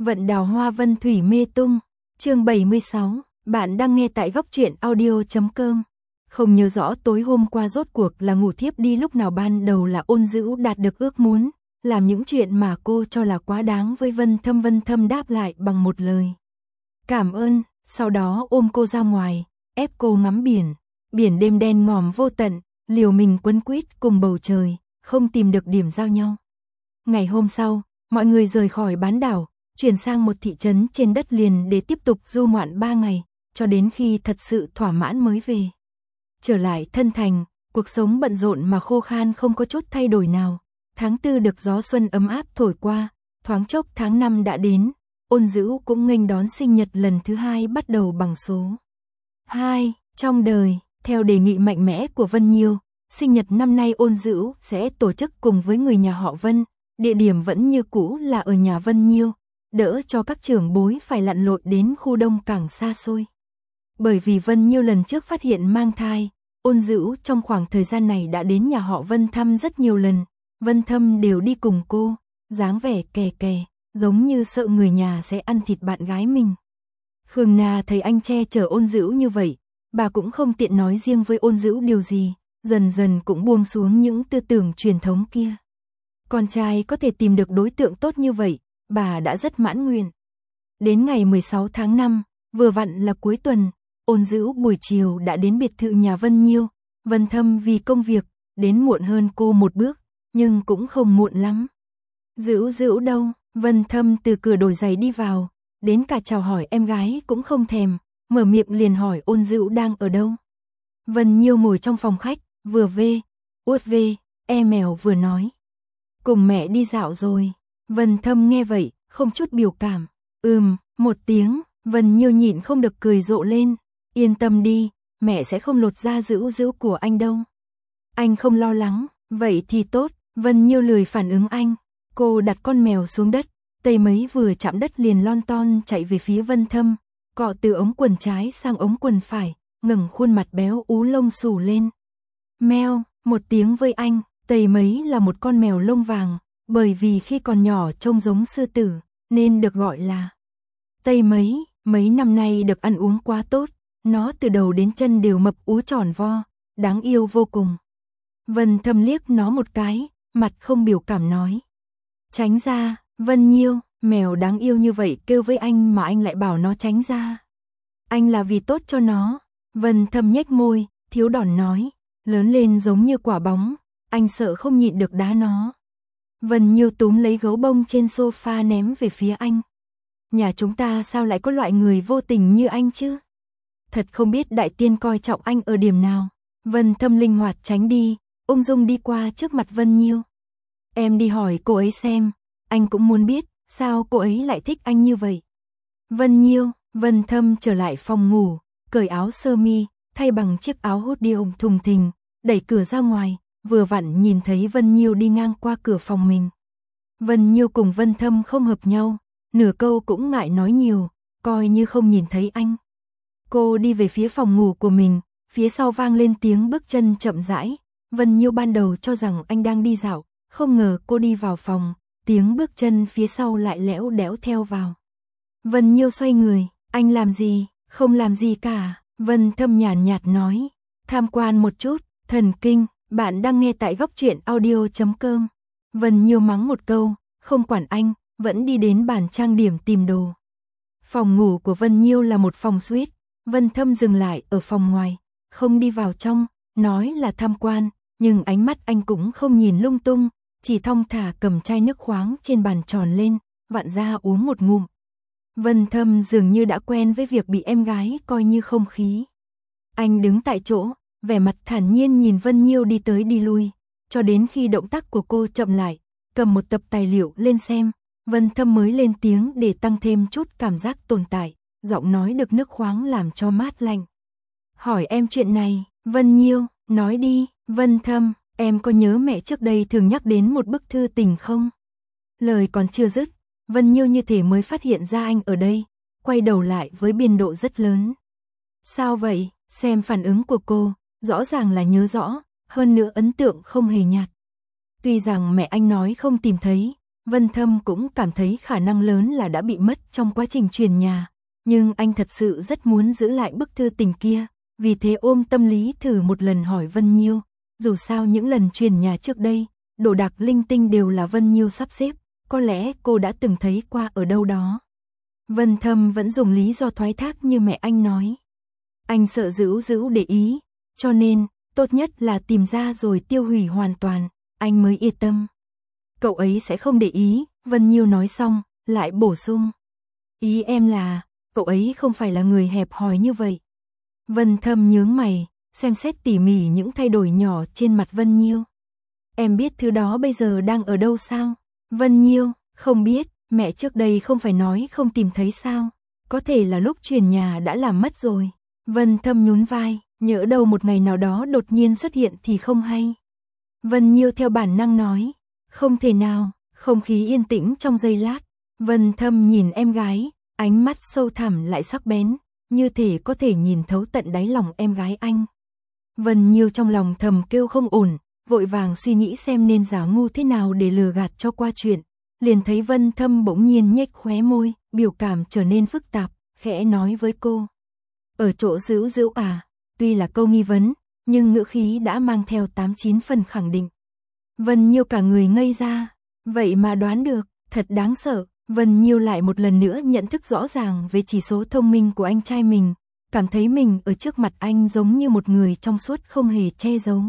Vận đào hoa vân thủy mê tung, chương 76, bạn đang nghe tại góc truyện audio.com. Không nhớ rõ tối hôm qua rốt cuộc là ngủ thiếp đi lúc nào, ban đầu là Ôn Dữu đạt được ước muốn, làm những chuyện mà cô cho là quá đáng với Vân Thâm đáp lại bằng một lời cảm ơn, sau đó ôm cô ra ngoài, ép cô ngắm biển, biển đêm đen ngòm vô tận, liều mình quấn quýt cùng bầu trời, không tìm được điểm giao nhau. Ngày hôm sau, mọi người rời khỏi bán đảo, chuyển sang một thị trấn trên đất liền để tiếp tục du ngoạn 3 ngày, cho đến khi thật sự thỏa mãn mới về. Trở lại thân thành, cuộc sống bận rộn mà khô khan không có chút thay đổi nào. Tháng 4 được gió xuân ấm áp thổi qua, thoáng chốc tháng 5 đã đến, Ôn Dữu cũng nghênh đón sinh nhật lần thứ 2 bắt đầu bằng số 2 trong đời. Theo đề nghị mạnh mẽ của Vân Nhiêu, sinh nhật năm nay Ôn Dữu sẽ tổ chức cùng với người nhà họ Vân, địa điểm vẫn như cũ là ở nhà Vân Nhiêu, đỡ cho các trưởng bối phải lặn lội đến khu đông càng xa xôi. Bởi vì Vân Nhiêu lần trước phát hiện mang thai, Ôn Dữu trong khoảng thời gian này đã đến nhà họ Vân thăm rất nhiều lần, Vân Thâm đều đi cùng cô, dáng vẻ kè kè, giống như sợ người nhà sẽ ăn thịt bạn gái mình. Khương Na thấy anh che chở Ôn Dữu như vậy, bà cũng không tiện nói riêng với Ôn Dữu điều gì, dần dần cũng buông xuống những tư tưởng truyền thống kia. Con trai có thể tìm được đối tượng tốt như vậy, bà đã rất mãn nguyện. Đến ngày 16 tháng 5, vừa vặn là cuối tuần, Ôn Dữu buổi chiều đã đến biệt thự nhà Vân Nhiêu. Vân Thâm vì công việc, đến muộn hơn cô một bước, nhưng cũng không muộn lắm. Dữu đâu? Vân Thâm từ cửa đổi giày đi vào, đến cả chào hỏi em gái cũng không thèm, mở miệng liền hỏi Ôn Dữu đang ở đâu. Vân Nhiêu ngồi trong phòng khách, vừa uốt mèo vừa nói. Cùng mẹ đi dạo rồi. Vân Thâm nghe vậy, không chút biểu cảm. Một tiếng, Vân Nhiêu nhịn không được cười rộ lên. Yên tâm đi, mẹ sẽ không lột da Dữu của anh đâu. Anh không lo lắng, vậy thì tốt. Vân Nhiêu lười phản ứng anh. Cô đặt con mèo xuống đất, tay mấy vừa chạm đất liền lon ton chạy về phía Vân Thâm, cọ từ ống quần trái sang ống quần phải, ngẩng khuôn mặt béo ú lông xù lên. Meo, một tiếng với anh. Tây mấy là một con mèo lông vàng, bởi vì khi còn nhỏ trông giống sư tử, nên được gọi là Tây mấy. Mấy năm nay được ăn uống quá tốt, nó từ đầu đến chân đều mập ú tròn vo, đáng yêu vô cùng. Vân Thâm liếc nó một cái, mặt không biểu cảm nói. Tránh ra, Vân Nhiêu, mèo đáng yêu như vậy kêu với anh mà anh lại bảo nó tránh ra. Anh là vì tốt cho nó. Vân Thâm nhếch môi, thiếu đòn nói, lớn lên giống như quả bóng. Anh sợ không nhịn được đá nó. Vân Nhiêu túm lấy gấu bông trên sofa ném về phía anh. Nhà chúng ta sao lại có loại người vô tình như anh chứ? Thật không biết đại tiên coi trọng anh ở điểm nào. Vân Thâm linh hoạt tránh đi, ung dung đi qua trước mặt Vân Nhiêu. Em đi hỏi cô ấy xem, anh cũng muốn biết sao cô ấy lại thích anh như vậy. Vân Nhiêu, Vân Thâm trở lại phòng ngủ, cởi áo sơ mi, thay bằng chiếc áo hoodie thùng thình, đẩy cửa ra ngoài. Vừa vặn nhìn thấy Vân Nhiêu đi ngang qua cửa phòng mình. Vân Nhiêu cùng Vân Thâm không hợp nhau, nửa câu cũng ngại nói nhiều, coi như không nhìn thấy anh. Cô đi về phía phòng ngủ của mình, phía sau vang lên tiếng bước chân chậm rãi. Vân Nhiêu ban đầu cho rằng anh đang đi dạo, không ngờ cô đi vào phòng, tiếng bước chân phía sau lại lẽo đẽo theo vào. Vân Nhiêu xoay người, anh làm gì? Không làm gì cả. Vân Thâm nhàn nhạt nói, tham quan một chút, thần kinh. Bạn đang nghe tại góc truyện audio.com. Vân Nhiêu mắng một câu, không quản anh, vẫn đi đến bàn trang điểm tìm đồ. Phòng ngủ của Vân Nhiêu là một phòng suite, Vân Thâm dừng lại ở phòng ngoài, không đi vào trong, nói là tham quan, nhưng ánh mắt anh cũng không nhìn lung tung, chỉ thong thả cầm chai nước khoáng trên bàn tròn lên, vặn ra uống một ngụm. Vân Thâm dường như đã quen với việc bị em gái coi như không khí. Anh đứng tại chỗ, vẻ mặt thản nhiên nhìn Vân Nhiêu đi tới đi lui, cho đến khi động tác của cô chậm lại, cầm một tập tài liệu lên xem, Vân Thâm mới lên tiếng để tăng thêm chút cảm giác tồn tại, giọng nói được nước khoáng làm cho mát lạnh. Hỏi em chuyện này, Vân Nhiêu, nói đi. Vân Thâm, em có nhớ mẹ trước đây thường nhắc đến một bức thư tình không? Lời còn chưa dứt, Vân Nhiêu như thể mới phát hiện ra anh ở đây, quay đầu lại với biên độ rất lớn. Sao vậy? Xem phản ứng của cô, rõ ràng là nhớ rõ, hơn nữa ấn tượng không hề nhạt. Tuy rằng mẹ anh nói không tìm thấy, Vân Thâm cũng cảm thấy khả năng lớn là đã bị mất trong quá trình chuyển nhà, nhưng anh thật sự rất muốn giữ lại bức thư tình kia, vì thế ôm tâm lý thử một lần hỏi Vân Nhiêu, dù sao những lần chuyển nhà trước đây, đồ đạc linh tinh đều là Vân Nhiêu sắp xếp, có lẽ cô đã từng thấy qua ở đâu đó. Vân Thâm vẫn dùng lý do thoái thác như mẹ anh nói. Anh sợ Dữu Dữu để ý, cho nên, tốt nhất là tìm ra rồi tiêu hủy hoàn toàn, anh mới yên tâm. Cậu ấy sẽ không để ý, Vân Nhiêu nói xong, lại bổ sung. Ý em là, cậu ấy không phải là người hẹp hòi như vậy. Vân Thâm nhướng mày, xem xét tỉ mỉ những thay đổi nhỏ trên mặt Vân Nhiêu. Em biết thứ đó bây giờ đang ở đâu sao? Vân Nhiêu, không biết, mẹ trước đây không phải nói không tìm thấy sao? Có thể là lúc chuyển nhà đã làm mất rồi. Vân Thâm nhún vai, nhỡ đâu một ngày nào đó đột nhiên xuất hiện thì không hay. Vân Nhiêu theo bản năng nói, không thể nào, không khí yên tĩnh trong giây lát. Vân Thâm nhìn em gái, ánh mắt sâu thẳm lại sắc bén, như thể có thể nhìn thấu tận đáy lòng em gái anh. Vân Nhiêu trong lòng thầm kêu không ổn, vội vàng suy nghĩ xem nên giả ngu thế nào để lừa gạt cho qua chuyện. Liền thấy Vân Thâm bỗng nhiên nhếch khóe môi, biểu cảm trở nên phức tạp, khẽ nói với cô. Ở chỗ Dữu Dữu à, tuy là câu nghi vấn, nhưng ngữ khí đã mang theo 89 phần khẳng định. Vân Nhiêu cả người ngây ra, vậy mà đoán được, thật đáng sợ. Vân Nhiêu lại một lần nữa nhận thức rõ ràng về chỉ số thông minh của anh trai mình, cảm thấy mình ở trước mặt anh giống như một người trong suốt không hề che giấu.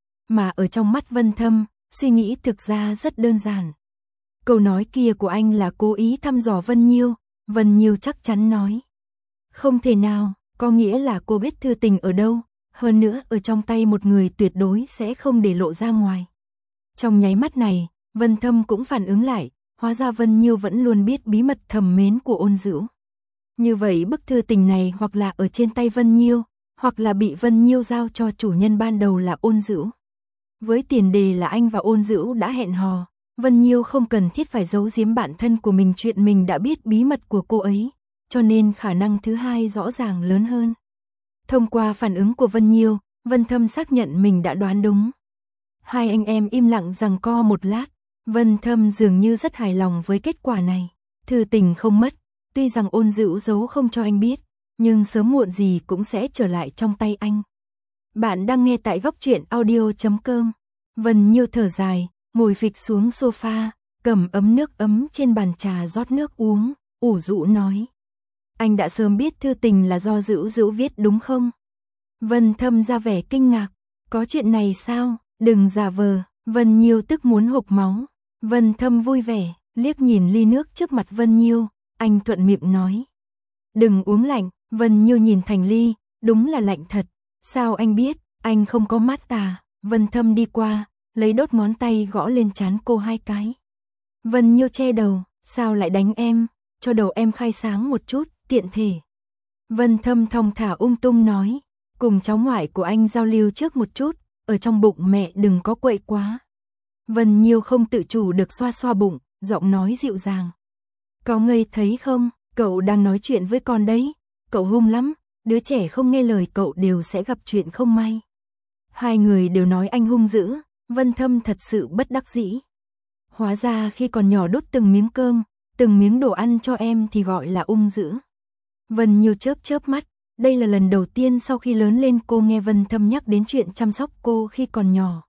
Mà ở trong mắt Vân Thâm, suy nghĩ thực ra rất đơn giản. Câu nói kia của anh là cố ý thăm dò Vân Nhiêu, Vân Nhiêu chắc chắn nói. Không thể nào, có nghĩa là cô biết thư tình ở đâu, hơn nữa ở trong tay một người tuyệt đối sẽ không để lộ ra ngoài. Trong nháy mắt này, Vân Thâm cũng phản ứng lại, hóa ra Vân Nhiêu vẫn luôn biết bí mật thầm mến của Ôn Dữu. Như vậy bức thư tình này hoặc là ở trên tay Vân Nhiêu, hoặc là bị Vân Nhiêu giao cho chủ nhân ban đầu là Ôn Dữu. Với tiền đề là anh và Ôn Dữu đã hẹn hò, Vân Nhiêu không cần thiết phải giấu giếm bản thân của mình chuyện mình đã biết bí mật của cô ấy, cho nên khả năng thứ hai rõ ràng lớn hơn. Thông qua phản ứng của Vân Nhiêu, Vân Thâm xác nhận mình đã đoán đúng. Hai anh em im lặng giằng co một lát, Vân Thâm dường như rất hài lòng với kết quả này. Thư tình không mất, tuy rằng Ôn Dữu giấu không cho anh biết, nhưng sớm muộn gì cũng sẽ trở lại trong tay anh. Bạn đang nghe tại Góc Truyện Audio.com. Vân Nhiêu thở dài, ngồi phịch xuống sofa, cầm ấm nước ấm trên bàn trà rót nước uống, ủ rũ nói. Anh đã sớm biết thư tình là do Dữu Dữu viết đúng không? Vân Thâm ra vẻ kinh ngạc, có chuyện này sao? Đừng giả vờ. Vân Nhiêu tức muốn hộc máu. Vân Thâm vui vẻ, liếc nhìn ly nước trước mặt Vân Nhiêu, anh thuận miệng nói. Đừng uống lạnh. Vân Nhiêu nhìn thành ly, đúng là lạnh thật. Sao anh biết, anh không có mắt à? Vân Thâm đi qua, lấy đốt ngón tay gõ lên trán cô 2 cái. Vân Nhiêu che đầu, sao lại đánh em, cho đầu em khai sáng một chút, tiện thể. Vân Thâm thong thả ung tung nói, cùng cháu ngoại của anh giao lưu trước một chút, ở trong bụng mẹ đừng có quậy quá. Vân Nhiêu không tự chủ được xoa xoa bụng, giọng nói dịu dàng. Có ngây thấy không, cậu đang nói chuyện với con đấy, cậu hung lắm, đứa trẻ không nghe lời cậu đều sẽ gặp chuyện không may. Hai người đều nói anh hung dữ, Vân Thâm thật sự bất đắc dĩ. Hóa ra khi còn nhỏ đút từng miếng cơm, từng miếng đồ ăn cho em thì gọi là ung dữ. Vân Nhiêu chớp chớp mắt, đây là lần đầu tiên sau khi lớn lên cô nghe Vân Thâm nhắc đến chuyện chăm sóc cô khi còn nhỏ.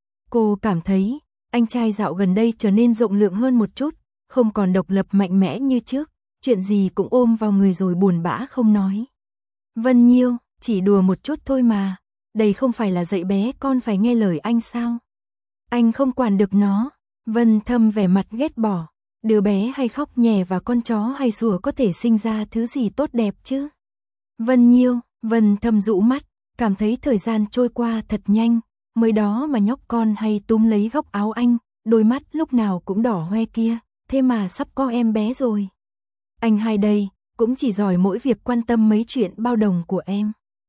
Cô cảm thấy, anh trai dạo gần đây trở nên rộng lượng hơn một chút, không còn độc lập mạnh mẽ như trước, chuyện gì cũng ôm vào người rồi buồn bã không nói. Vân Nhiêu, chỉ đùa một chút thôi mà, đây không phải là dạy bé con phải nghe lời anh sao? Anh không quản được nó. Vân Thâm vẻ mặt ghét bỏ, đứa bé hay khóc nhè và con chó hay sủa có thể sinh ra thứ gì tốt đẹp chứ? Vân Nhiêu, Vân Thâm rũ mắt, cảm thấy thời gian trôi qua thật nhanh, mới đó mà nhóc con hay túm lấy góc áo anh, đôi mắt lúc nào cũng đỏ hoe kia, thế mà sắp có em bé rồi. Anh hai đây, cũng chỉ giỏi mỗi việc quan tâm mấy chuyện bao đồng của em.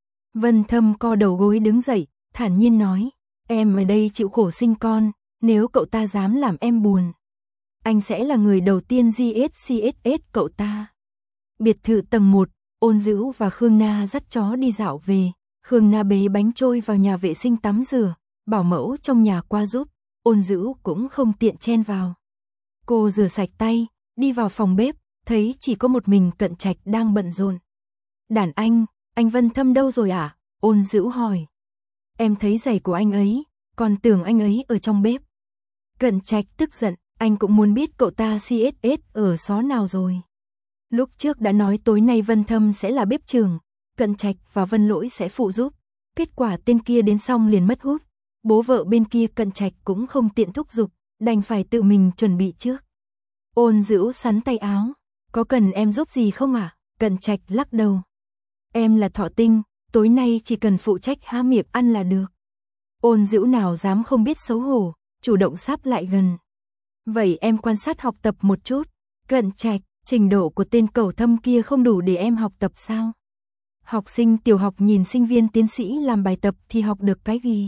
Vân Thâm co đầu gối đứng dậy, thản nhiên nói, em ở đây chịu khổ sinh con, nếu cậu ta dám làm em buồn, anh sẽ là người đầu tiên GSCSS cậu ta. Biệt thự tầng 1, Ôn Dữu và Khương Na dắt chó đi dạo về, Khương Na bế bánh trôi vào nhà vệ sinh tắm rửa, bảo mẫu trong nhà qua giúp, Ôn Dữu cũng không tiện chen vào. Cô rửa sạch tay, đi vào phòng bếp, thấy chỉ có một mình Cận Trạch đang bận rộn. Đàn anh Vân Thâm đâu rồi à? Ôn Dữu hỏi. Em thấy giày của anh ấy, còn tưởng anh ấy ở trong bếp. Cận Trạch tức giận, anh cũng muốn biết cậu ta CSS ở xó nào rồi. Lúc trước đã nói tối nay Vân Thâm sẽ là bếp trưởng, Cận Trạch và Vân Lỗi sẽ phụ giúp. Kết quả tên kia đến xong liền mất hút. Bố vợ bên kia Cận Trạch cũng không tiện thúc giục, đành phải tự mình chuẩn bị trước. Ôn Dữu sắn tay áo. Có cần em giúp gì không à? Cận Trạch lắc đầu. Em là thọ tinh, tối nay chỉ cần phụ trách há miệng ăn là được. Ôn Dữu nào dám không biết xấu hổ, chủ động sáp lại gần. Vậy em quan sát học tập một chút. Cận Trạch, trình độ của tên cẩu thâm kia không đủ để em học tập sao? Học sinh tiểu học nhìn sinh viên tiến sĩ làm bài tập thì học được cái gì?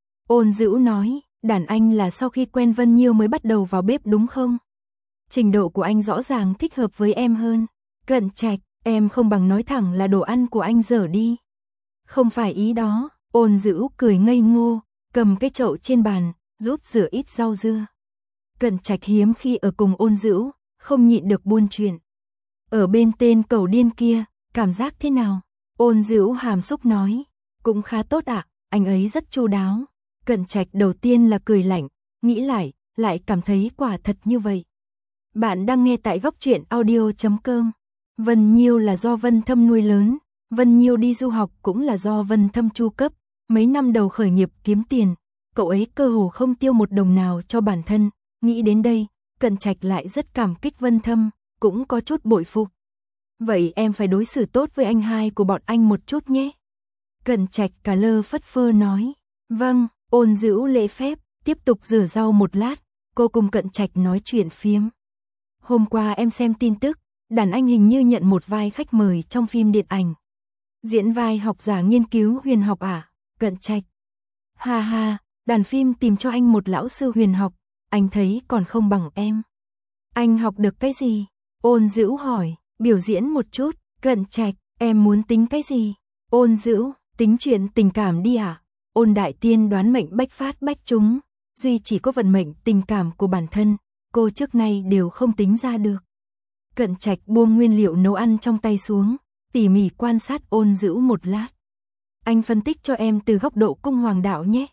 Ôn Dữu nói, đàn anh là sau khi quen Vân Nhiêu mới bắt đầu vào bếp đúng không? Trình độ của anh rõ ràng thích hợp với em hơn. Cận Trạch, em không bằng nói thẳng là đồ ăn của anh dở đi. Không phải ý đó, Ôn Dữu cười ngây ngô, cầm cái chậu trên bàn, giúp rửa ít rau dưa. Cận Trạch hiếm khi ở cùng Ôn Dữu, không nhịn được buôn chuyện. Ở bên tên cẩu điên kia, cảm giác thế nào? Ôn Dữu hàm xúc nói, cũng khá tốt ạ, anh ấy rất chu đáo. Cận Trạch đầu tiên là cười lạnh, nghĩ lại cảm thấy quả thật như vậy. Bạn đang nghe tại góc truyện audio.com. Vân Nhiêu là do Vân Thâm nuôi lớn, Vân Nhiêu đi du học cũng là do Vân Thâm chu cấp, mấy năm đầu khởi nghiệp kiếm tiền, cậu ấy cơ hồ không tiêu một đồng nào cho bản thân, nghĩ đến đây, Cận Trạch lại rất cảm kích Vân Thâm, cũng có chút bội phục. Vậy em phải đối xử tốt với anh hai của bọn anh một chút nhé. Cận Trạch cả lơ phất phơ nói, vâng. Ôn Dữu lễ phép, tiếp tục rửa rau một lát, cô cùng Cận Trạch nói chuyện phiếm. Hôm qua em xem tin tức, đàn anh hình như nhận một vai khách mời trong phim điện ảnh. Diễn vai học giả nghiên cứu huyền học à? Cận Trạch. Ha ha, đàn phim tìm cho anh một lão sư huyền học, anh thấy còn không bằng em. Anh học được cái gì? Ôn Dữu hỏi, biểu diễn một chút. Cận Trạch, em muốn tính cái gì? Ôn Dữu, tính chuyện tình cảm đi à? Ôn Đại Tiên đoán mệnh bách phát bách trúng, duy chỉ có vận mệnh tình cảm của bản thân, cô trước nay đều không tính ra được. Cận Trạch buông nguyên liệu nấu ăn trong tay xuống, tỉ mỉ quan sát Ôn Dữu một lát. Anh phân tích cho em từ góc độ cung hoàng đạo nhé.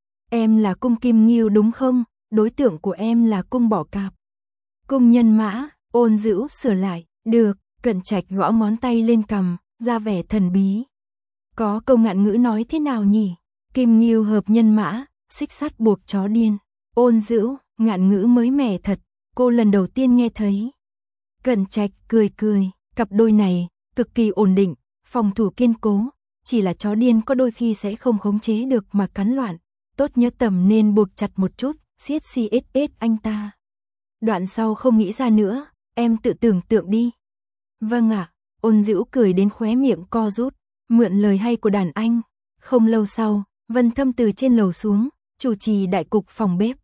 Em là cung Kim Ngưu đúng không? Đối tượng của em là cung Bọ Cạp. Cung Nhân Mã, Ôn Dữu sửa lại, được. Cận Trạch gõ ngón tay lên cằm, ra vẻ thần bí. Có câu ngạn ngữ nói thế nào nhỉ? Kim Ngưu hợp nhân mã, xích sắt buộc chó điên. Ôn Dữu, ngạn ngữ mới mẻ thật, cô lần đầu tiên nghe thấy. Cận Trạch cười, cặp đôi này cực kỳ ổn định, phòng thủ kiên cố, chỉ là chó điên có đôi khi sẽ không khống chế được mà cắn loạn, tốt nhất tầm nên buộc chặt một chút, siết CSS anh ta. Đoạn sau không nghĩ ra nữa, em tự tưởng tượng đi. Vâng ạ, Ôn Dữu cười đến khóe miệng co rút, mượn lời hay của đàn anh. Không lâu sau, Vân Thâm từ trên lầu xuống, chủ trì đại cục phòng bếp.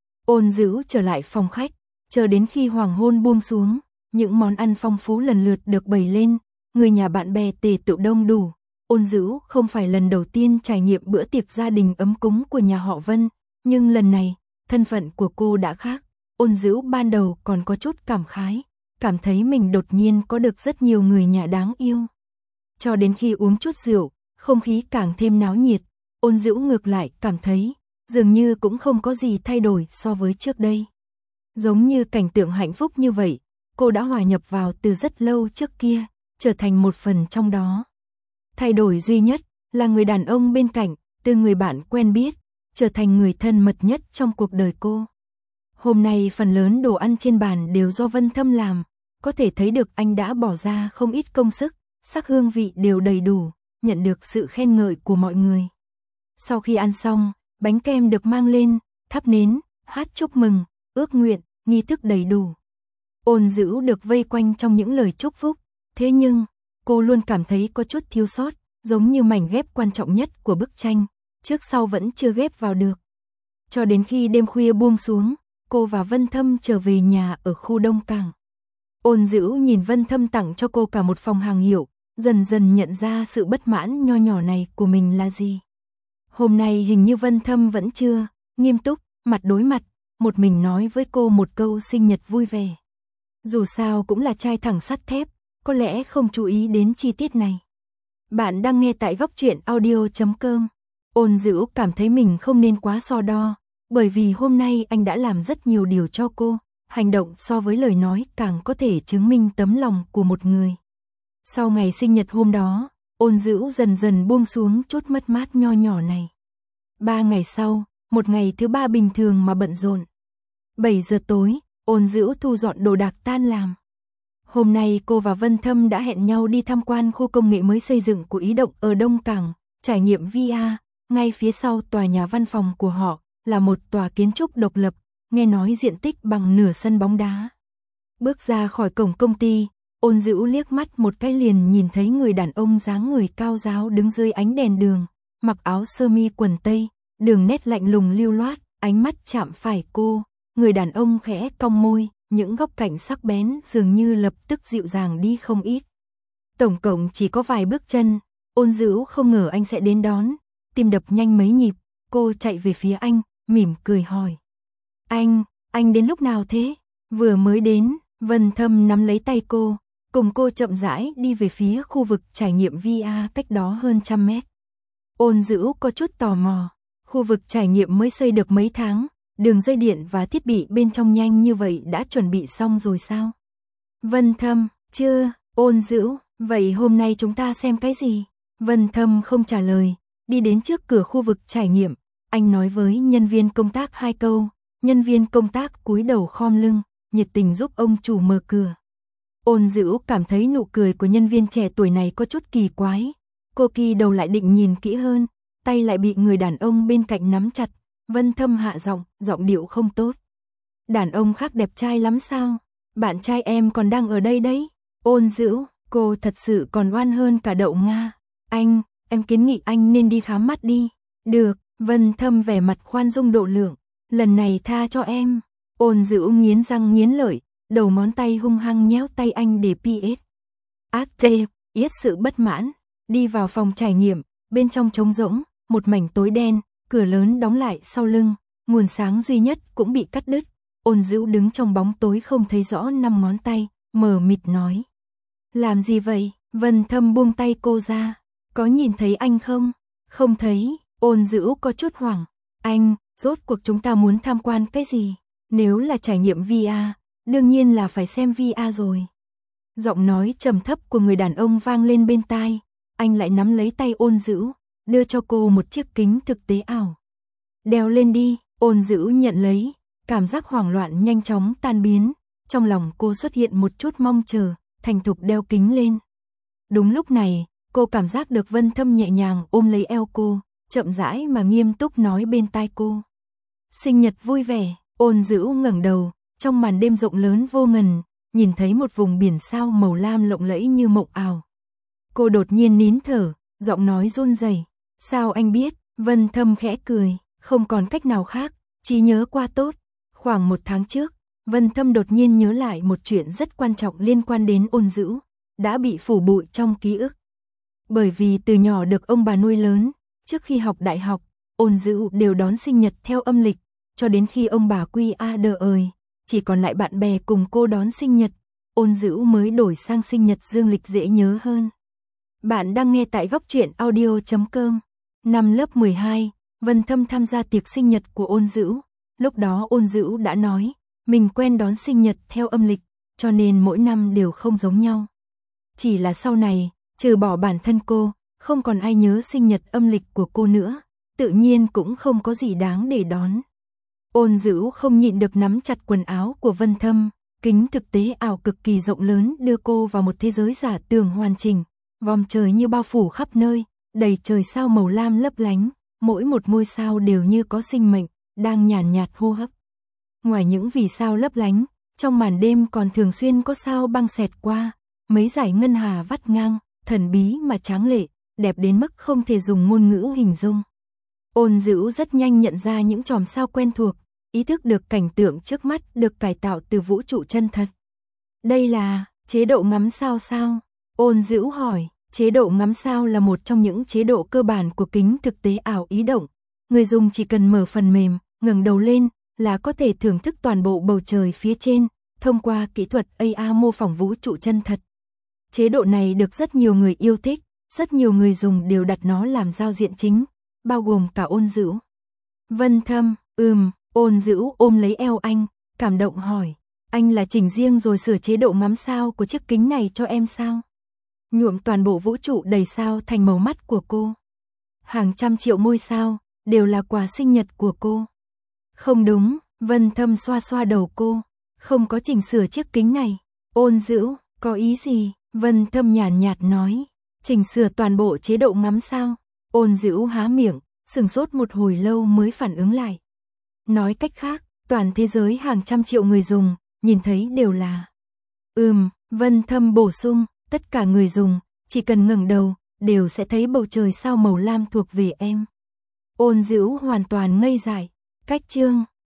Ôn Dữu trở lại phòng khách, chờ đến khi hoàng hôn buông xuống, những món ăn phong phú lần lượt được bày lên, người nhà bạn bè tề tựu đông đủ. Ôn Dữu không phải lần đầu tiên trải nghiệm bữa tiệc gia đình ấm cúng của nhà họ Vân, nhưng lần này, thân phận của cô đã khác. Ôn Dữu ban đầu còn có chút cảm khái, cảm thấy mình đột nhiên có được rất nhiều người nhà đáng yêu. Cho đến khi uống chút rượu, không khí càng thêm náo nhiệt, Ôn Dữu ngược lại cảm thấy, dường như cũng không có gì thay đổi so với trước đây. Giống như cảnh tượng hạnh phúc như vậy, cô đã hòa nhập vào từ rất lâu trước kia, trở thành một phần trong đó. Thay đổi duy nhất là người đàn ông bên cạnh, từ người bạn quen biết, trở thành người thân mật nhất trong cuộc đời cô. Hôm nay phần lớn đồ ăn trên bàn đều do Vân Thâm làm, có thể thấy được anh đã bỏ ra không ít công sức, sắc hương vị đều đầy đủ, nhận được sự khen ngợi của mọi người. Sau khi ăn xong, bánh kem được mang lên, thắp nến, hát chúc mừng, ước nguyện, nghi thức đầy đủ. Ôn Dữu được vây quanh trong những lời chúc phúc, thế nhưng, cô luôn cảm thấy có chút thiếu sót, giống như mảnh ghép quan trọng nhất của bức tranh, trước sau vẫn chưa ghép vào được. Cho đến khi đêm khuya buông xuống, cô và Vân Thâm trở về nhà ở khu Đông Cảng. Ôn Dữu nhìn Vân Thâm tặng cho cô cả một phòng hàng hiệu, dần dần nhận ra sự bất mãn nho nhỏ này của mình là gì. Hôm nay hình như Vân Thâm vẫn chưa nghiêm túc, mặt đối mặt, một mình nói với cô một câu sinh nhật vui vẻ. Dù sao cũng là trai thẳng sắt thép, có lẽ không chú ý đến chi tiết này. Bạn đang nghe tại góc truyện audio.com. Ôn Dữu cảm thấy mình không nên quá so đo, bởi vì hôm nay anh đã làm rất nhiều điều cho cô, hành động so với lời nói càng có thể chứng minh tấm lòng của một người. Sau ngày sinh nhật hôm đó, Ôn Dữu dần dần buông xuống chút mất mát nho nhỏ này. 3 ngày sau, một ngày thứ 3 bình thường mà bận rộn. 7 giờ tối, Ôn Dữu thu dọn đồ đạc tan làm. Hôm nay cô và Vân Thâm đã hẹn nhau đi tham quan khu công nghệ mới xây dựng của Ý Động ở Đông Cảng, trải nghiệm VR. Ngay phía sau tòa nhà văn phòng của họ là một tòa kiến trúc độc lập, nghe nói diện tích bằng nửa sân bóng đá. Bước ra khỏi cổng công ty, Ôn Dữu liếc mắt một cái liền nhìn thấy người đàn ông dáng người cao ráo đứng dưới ánh đèn đường, mặc áo sơ mi quần tây, đường nét lạnh lùng lưu loát, ánh mắt chạm phải cô, người đàn ông khẽ cong môi, những góc cạnh sắc bén dường như lập tức dịu dàng đi không ít. Tổng cộng chỉ có vài bước chân, Ôn Dữu không ngờ anh sẽ đến đón, tim đập nhanh mấy nhịp, cô chạy về phía anh, mỉm cười hỏi. Anh đến lúc nào thế? Vừa mới đến, Vân Thâm nắm lấy tay cô, cùng cô chậm rãi đi về phía khu vực trải nghiệm VR cách đó hơn 100 mét. Ôn Dữu có chút tò mò, khu vực trải nghiệm mới xây được mấy tháng, đường dây điện và thiết bị bên trong nhanh như vậy đã chuẩn bị xong rồi sao? Vân Thâm, chưa. Ôn Dữu, vậy hôm nay chúng ta xem cái gì? Vân Thâm không trả lời, đi đến trước cửa khu vực trải nghiệm, anh nói với nhân viên công tác 2 câu, nhân viên công tác cúi đầu khom lưng, nhiệt tình giúp ông chủ mở cửa. Ôn Dữu cảm thấy nụ cười của nhân viên trẻ tuổi này có chút kỳ quái, cô kỳ đầu lại định nhìn kỹ hơn, tay lại bị người đàn ông bên cạnh nắm chặt. Vân Thâm hạ giọng, giọng điệu không tốt. Đàn ông khác đẹp trai lắm sao? Bạn trai em còn đang ở đây đấy. Ôn Dữu, cô thật sự còn oan hơn cả đậu Nga. Em kiến nghị anh nên đi khám mắt đi. Được, Vân Thâm vẻ mặt khoan dung độ lượng. Lần này tha cho em. Ôn Dữu nghiến răng nghiến lợi, đầu ngón tay hung hăng nhéo tay anh để PS. Yết sự bất mãn. Đi vào phòng trải nghiệm, bên trong trống rỗng, một mảnh tối đen. Cửa lớn đóng lại sau lưng, nguồn sáng duy nhất cũng bị cắt đứt. Ôn Dữu đứng trong bóng tối không thấy rõ 5 ngón tay, mờ mịt nói. Làm gì vậy? Vân Thâm buông tay cô ra. Có nhìn thấy anh không? Không thấy. Ôn Dữu có chút hoảng. Anh, rốt cuộc chúng ta muốn tham quan cái gì? Nếu là trải nghiệm VR, đương nhiên là phải xem VR rồi. Giọng nói trầm thấp của người đàn ông vang lên bên tai. Anh lại nắm lấy tay Ôn Dữu, đưa cho cô một chiếc kính thực tế ảo. Đeo lên đi. Ôn Dữu nhận lấy, cảm giác hoảng loạn nhanh chóng tan biến, trong lòng cô xuất hiện một chút mong chờ, thành thục đeo kính lên. Đúng lúc này, cô cảm giác được Vân Thâm nhẹ nhàng ôm lấy eo cô, chậm rãi mà nghiêm túc nói bên tai cô. Sinh nhật vui vẻ. Ôn Dữu ngẩng đầu, trong màn đêm rộng lớn vô ngần, nhìn thấy một vùng biển sao màu lam lộng lẫy như mộng ảo. Cô đột nhiên nín thở, giọng nói run rẩy. Sao anh biết? Vân Thâm khẽ cười, không còn cách nào khác, trí nhớ qua tốt. Khoảng 1 tháng trước, Vân Thâm đột nhiên nhớ lại một chuyện rất quan trọng liên quan đến Ôn Dữu, đã bị phủ bụi trong ký ức. Bởi vì từ nhỏ được ông bà nuôi lớn, trước khi học đại học, Ôn Dữu đều đón sinh nhật theo âm lịch, cho đến khi ông bà quy đời, chỉ còn lại bạn bè cùng cô đón sinh nhật, Ôn Dữu mới đổi sang sinh nhật dương lịch dễ nhớ hơn. Bạn đang nghe tại góc truyện audio.com. Năm lớp 12, Vân Thâm tham gia tiệc sinh nhật của Ôn Dữu. Lúc đó Ôn Dữu đã nói, mình quen đón sinh nhật theo âm lịch, cho nên mỗi năm đều không giống nhau. Chỉ là sau này, trừ bỏ bản thân cô, không còn ai nhớ sinh nhật âm lịch của cô nữa, tự nhiên cũng không có gì đáng để đón. Ôn Dữu không nhịn được nắm chặt quần áo của Vân Thâm, kính thực tế ảo cực kỳ rộng lớn đưa cô vào một thế giới giả tưởng hoàn chỉnh, vòm trời như bao phủ khắp nơi, đầy trời sao màu lam lấp lánh, mỗi một ngôi sao đều như có sinh mệnh, đang nhàn nhạt hô hấp. Ngoài những vì sao lấp lánh, trong màn đêm còn thường xuyên có sao băng xẹt qua, mấy dải ngân hà vắt ngang, thần bí mà tráng lệ, đẹp đến mức không thể dùng ngôn ngữ hình dung. Ôn Dữu rất nhanh nhận ra những chòm sao quen thuộc, ý thức được cảnh tượng trước mắt được cải tạo từ vũ trụ chân thật. Đây là chế độ ngắm sao sao? Ôn Dữu hỏi. Chế độ ngắm sao là một trong những chế độ cơ bản của kính thực tế ảo Ý Động. Người dùng chỉ cần mở phần mềm, ngẩng đầu lên là có thể thưởng thức toàn bộ bầu trời phía trên, thông qua kỹ thuật AI mô phỏng vũ trụ chân thật. Chế độ này được rất nhiều người yêu thích, rất nhiều người dùng đều đặt nó làm giao diện chính, bao gồm cả Ôn Dữu. Vân Thâm, Ôn Dữu ôm lấy eo anh, cảm động hỏi, anh là chỉnh riêng rồi sửa chế độ ngắm sao của chiếc kính này cho em sao? Nhuộm toàn bộ vũ trụ đầy sao thành màu mắt của cô. Hàng trăm triệu ngôi sao, đều là quà sinh nhật của cô. Không đúng, Vân Thâm xoa xoa đầu cô, không có chỉnh sửa chiếc kính này. Ôn Dữu, có ý gì? Vân Thâm nhàn nhạt nói, chỉnh sửa toàn bộ chế độ ngắm sao. Ôn Dữu há miệng, sửng sốt một hồi lâu mới phản ứng lại. Nói cách khác, toàn thế giới hàng trăm triệu người dùng, nhìn thấy đều là. Vân Thâm bổ sung, tất cả người dùng, chỉ cần ngẩng đầu, đều sẽ thấy bầu trời sao màu lam thuộc về em. Ôn Dữu hoàn toàn ngây dại, cách chương